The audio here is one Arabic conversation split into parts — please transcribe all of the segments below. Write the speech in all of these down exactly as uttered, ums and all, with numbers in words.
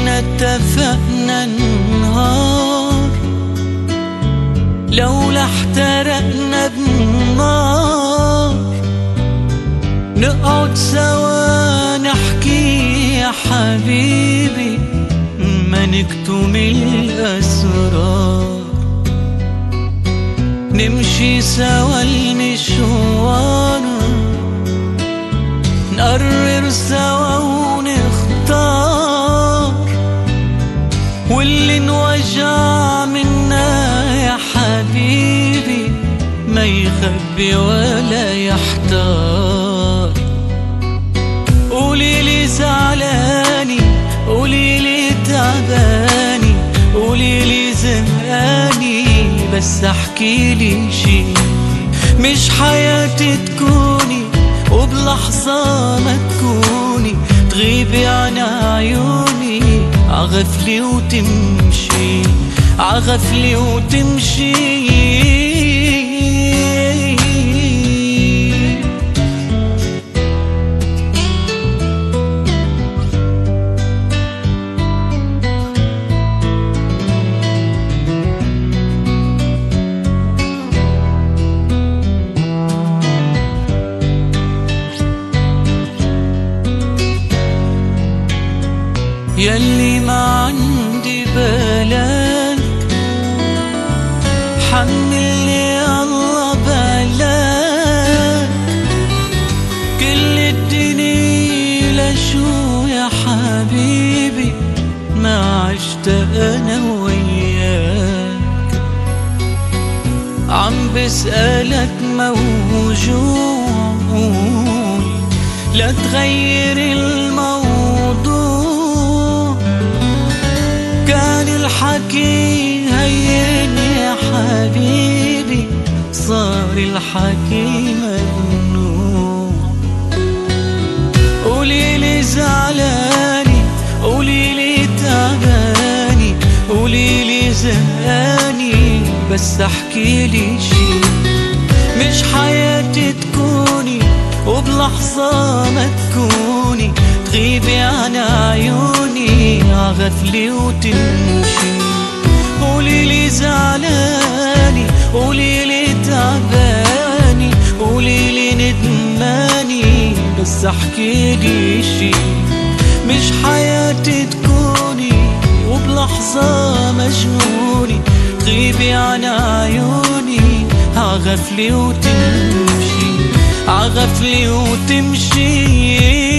كنا اتفقنا النهار لولا احترقنا بنار نقعد سوا نحكي يا حبيبي ما نكتم الأسرار، نمشي سوا المشوار نقرر سوا ونختار، واللي انوجع منا يا حبيبي ما يخبي ولا يحتار. قوليلي زعلاني، قوليلي تعباني، قوليلي زهقاني، بس احكيلي شي. مش حياتي تكوني وبلحظة ما تكوني تغيبي عن عيوني عغفلي وتمشي، عغفلي وتمشي. ياللي ما عندي بلاك حملني الله بلاك، كل الدنيا لشو يا حبيبي ما عشت انا وياك. عم بسألك موجوع لا تغير الموضوع، كان الحكي هين يا حبيبي صار الحكي ممنوع. قوليلي زعلاني، قوليلي تعباني، قوليلي زهقاني، بس احكيلي شي. مش حياتي تكوني وبلحظة ما تكوني تغيبي عن عيوني عغفلي وتمشي. قوليلي زعلاني، قوليلي تعباني، قوليلي ندماني، بس احكيلي شي. مش حياتي تكوني وبلحظة مجنوني تغيبي عن عيوني عغفلي وتمشي، عغفلي وتمشي.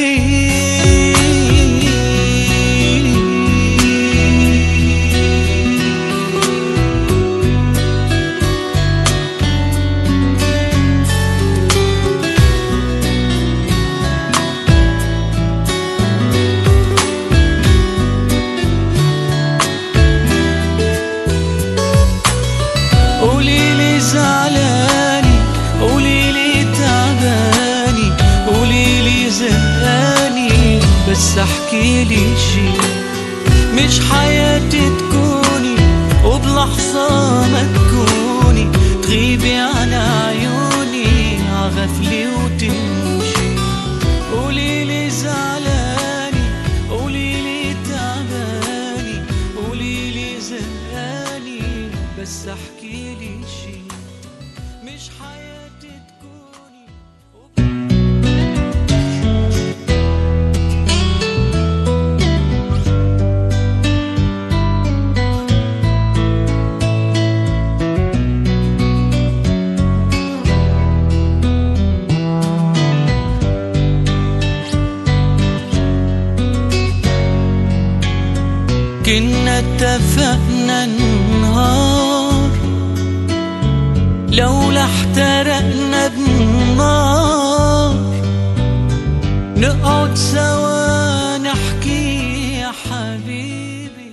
قوليلي زعلاني، قوليلي تعباني، قوليلي زهقاني، بس احكيلي شي. مش حياتي تكوني وبلحظة ما تكوني تغيبي عن عيوني عغفلي وتمشي. قوليلي زعلاني، قوليلي تعباني، قوليلي زهقاني، بس احكيلي شي. مش حياتي تكوني كنا اتفقنا النهار لولا احترقنا بنار نقعد سوا نحكي يا حبيبي.